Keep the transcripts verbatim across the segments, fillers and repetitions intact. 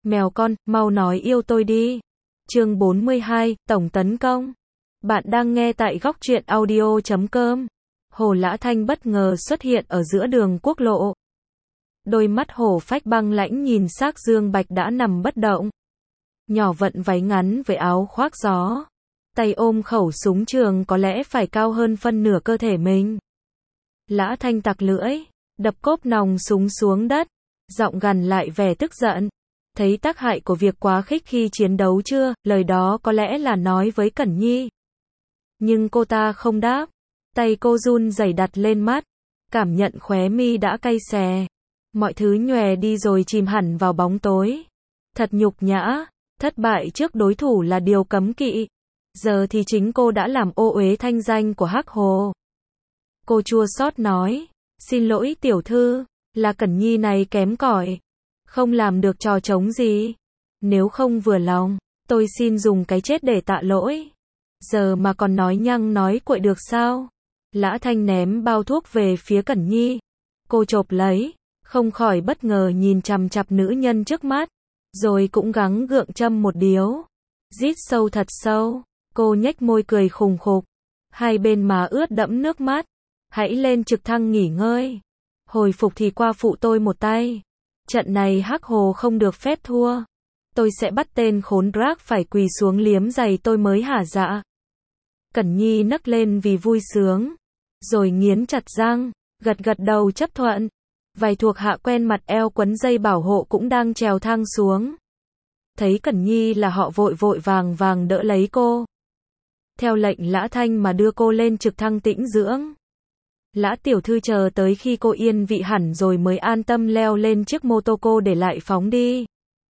Mèo con, mau nói yêu tôi đi. Chương bốn mươi hai, Tổng tấn công. Bạn đang nghe tại góc truyện audio chấm com. Hồ Lã Thanh bất ngờ xuất hiện ở giữa đường quốc lộ. Đôi mắt hổ phách băng lãnh nhìn xác Dương Bạch đã nằm bất động. Nhỏ vận váy ngắn với áo khoác gió. Tay ôm khẩu súng trường có lẽ phải cao hơn phân nửa cơ thể mình. Lã Thanh tặc lưỡi, đập cốp nòng súng xuống đất. Giọng gằn lại vẻ tức giận. Thấy tác hại của việc quá khích khi chiến đấu chưa, lời đó có lẽ là nói với Cẩn Nhi. Nhưng cô ta không đáp. Tay cô run rẩy đặt lên mắt. Cảm nhận khóe mi đã cay xè. Mọi thứ nhòe đi rồi chìm hẳn vào bóng tối. Thật nhục nhã. Thất bại trước đối thủ là điều cấm kỵ. Giờ thì chính cô đã làm ô uế thanh danh của Hắc Hồ. Cô chua xót nói. Xin lỗi tiểu thư. Là Cẩn Nhi này kém cỏi. Không làm được trò trống gì. Nếu không vừa lòng, tôi xin dùng cái chết để tạ lỗi. Giờ mà còn nói nhăng nói cuội được sao? Lã Thanh ném bao thuốc về phía Cẩn Nhi. Cô chộp lấy, không khỏi bất ngờ nhìn chằm chằm nữ nhân trước mắt. Rồi cũng gắng gượng châm một điếu. Rít sâu thật sâu. Cô nhếch môi cười khùng khục. Hai bên má ướt đẫm nước mắt. Hãy lên trực thăng nghỉ ngơi. Hồi phục thì qua phụ tôi một tay. Trận này Hắc Hồ không được phép thua. Tôi sẽ bắt tên khốn Drake phải quỳ xuống liếm giày tôi mới hả dạ. Cẩn Nhi nấc lên vì vui sướng. Rồi nghiến chặt răng, gật gật đầu chấp thuận. Vài thuộc hạ quen mặt eo quấn dây bảo hộ cũng đang trèo thang xuống. Thấy Cẩn Nhi là họ vội vội vàng vàng đỡ lấy cô. Theo lệnh Lã Thanh mà đưa cô lên trực thăng tĩnh dưỡng. Lã tiểu thư chờ tới khi cô yên vị hẳn rồi mới an tâm leo lên chiếc mô tô cô để lại phóng đi.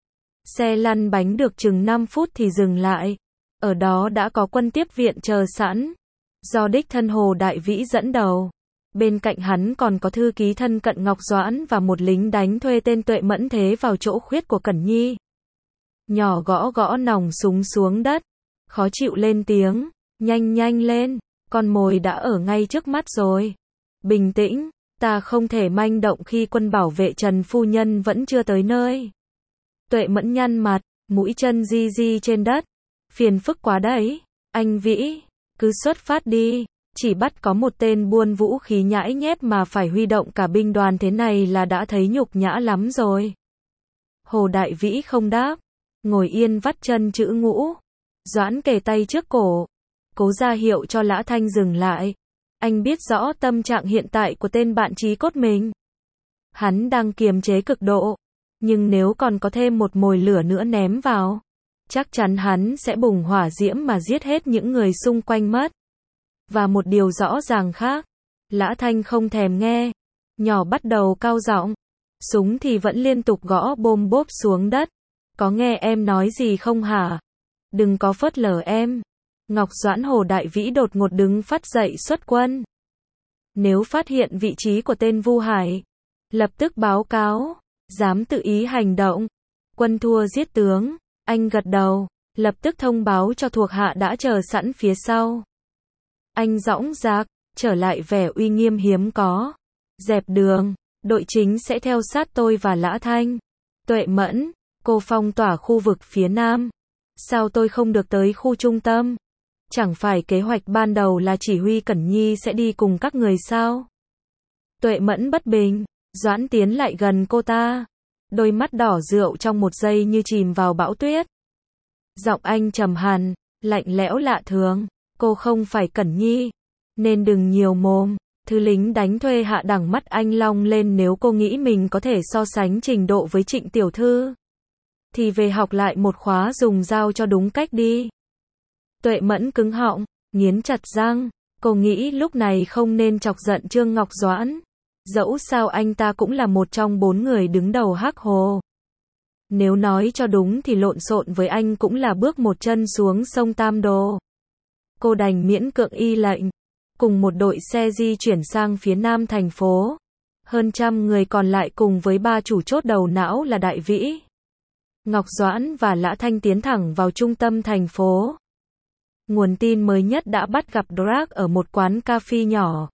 Xe lăn bánh được chừng năm phút thì dừng lại. Ở đó đã có quân tiếp viện chờ sẵn. Do đích thân Hồ Đại Vĩ dẫn đầu. Bên cạnh hắn còn có thư ký thân cận Ngọc Doãn và một lính đánh thuê tên Tuệ Mẫn thế vào chỗ khuyết của Cẩn Nhi. Nhỏ gõ gõ nòng súng xuống đất. Khó chịu lên tiếng. Nhanh nhanh lên. Con mồi đã ở ngay trước mắt rồi. Bình tĩnh, ta không thể manh động khi quân bảo vệ Trần phu nhân vẫn chưa tới nơi. Tuệ Mẫn nhăn mặt, mũi chân di di trên đất. Phiền phức quá đấy, anh Vĩ, cứ xuất phát đi, chỉ bắt có một tên buôn vũ khí nhãi nhép mà phải huy động cả binh đoàn thế này là đã thấy nhục nhã lắm rồi. Hồ Đại Vĩ không đáp, ngồi yên vắt chân chữ ngũ. Doãn kề tay trước cổ, cố ra hiệu cho Lã Thanh dừng lại. Anh biết rõ tâm trạng hiện tại của tên bạn chí cốt mình. Hắn đang kiềm chế cực độ. Nhưng nếu còn có thêm một mồi lửa nữa ném vào, chắc chắn hắn sẽ bùng hỏa diễm mà giết hết những người xung quanh mất. Và một điều rõ ràng khác, Lã Thanh không thèm nghe. Nhỏ bắt đầu cao giọng. Súng thì vẫn liên tục gõ bôm bốp xuống đất. Có nghe em nói gì không hả? Đừng có phớt lờ em. Ngọc Doãn Hồ Đại Vĩ đột ngột đứng phát dậy xuất quân. Nếu phát hiện vị trí của tên Vu Hải, lập tức báo cáo. Dám tự ý hành động. Quân thua giết tướng. Anh gật đầu, lập tức thông báo cho thuộc hạ đã chờ sẵn phía sau. Anh dõng dạc, trở lại vẻ uy nghiêm hiếm có. Dẹp đường, đội chính sẽ theo sát tôi và Lã Thanh. Tuệ Mẫn, cô phong tỏa khu vực phía nam. Sao tôi không được tới khu trung tâm? Chẳng phải kế hoạch ban đầu là chỉ huy Cẩn Nhi sẽ đi cùng các người sao? Tuệ Mẫn bất bình, Doãn tiến lại gần cô ta. Đôi mắt đỏ rượu trong một giây như chìm vào bão tuyết. Giọng anh trầm hẳn, lạnh lẽo lạ thường. Cô không phải Cẩn Nhi, nên đừng nhiều mồm. Thứ lính đánh thuê hạ đẳng mắt anh long lên nếu cô nghĩ mình có thể so sánh trình độ với Trịnh tiểu thư. Thì về học lại một khóa dùng dao cho đúng cách đi. Tuệ Mẫn cứng họng, nghiến chặt răng. Cô nghĩ lúc này không nên chọc giận Trương Ngọc Doãn. Dẫu sao anh ta cũng là một trong bốn người đứng đầu Hắc Hồ. Nếu nói cho đúng thì lộn xộn với anh cũng là bước một chân xuống sông Tam Đồ. Cô đành miễn cưỡng y lệnh. Cùng một đội xe di chuyển sang phía nam thành phố. Hơn trăm người còn lại cùng với ba chủ chốt đầu não là Đại Vĩ, Ngọc Doãn và Lã Thanh tiến thẳng vào trung tâm thành phố. Nguồn tin mới nhất đã bắt gặp Drake ở một quán cà phê nhỏ.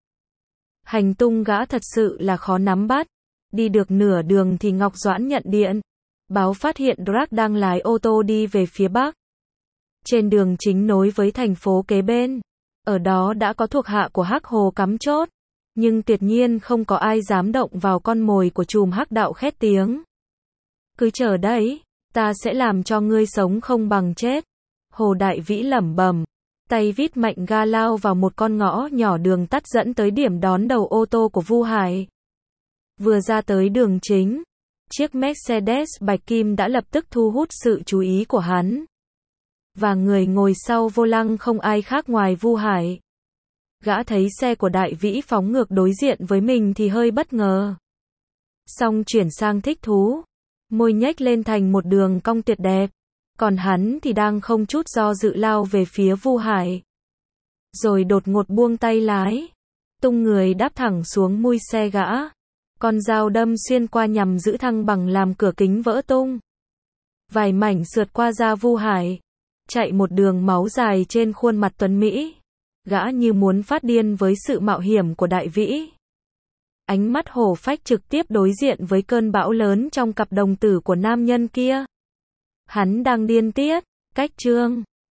Hành tung gã thật sự là khó nắm bắt. Đi được nửa đường thì Ngọc Doãn nhận điện. báo phát hiện Drake đang lái ô tô đi về phía bắc. Trên đường chính nối với thành phố kế bên. Ở đó đã có thuộc hạ của Hắc Hồ cắm chốt. Nhưng tuyệt nhiên không có ai dám động vào con mồi của chùm Hắc đạo khét tiếng. Cứ chờ đấy, ta sẽ làm cho ngươi sống không bằng chết. Hồ Đại Vĩ lẩm bẩm, tay vít mạnh ga lao vào một con ngõ nhỏ đường tắt dẫn tới điểm đón đầu ô tô của Vu Hải. Vừa ra tới đường chính, chiếc Mercedes bạch kim đã lập tức thu hút sự chú ý của hắn. Và người ngồi sau vô lăng không ai khác ngoài Vu Hải. Gã thấy xe của Đại Vĩ phóng ngược đối diện với mình thì hơi bất ngờ. Xong chuyển sang thích thú. Môi nhếch lên thành một đường cong tuyệt đẹp. Còn hắn thì đang không chút do dự lao về phía Vu Hải. Rồi đột ngột buông tay lái. Tung người đáp thẳng xuống mui xe gã. Con dao đâm xuyên qua nhằm giữ thăng bằng làm cửa kính vỡ tung. Vài mảnh sượt qua da Vu Hải. Chạy một đường máu dài trên khuôn mặt tuấn Mỹ. Gã như muốn phát điên với sự mạo hiểm của Đại Vĩ. Ánh mắt hổ phách trực tiếp đối diện với cơn bão lớn trong cặp đồng tử của nam nhân kia. Hắn đang điên tiết, cách chương.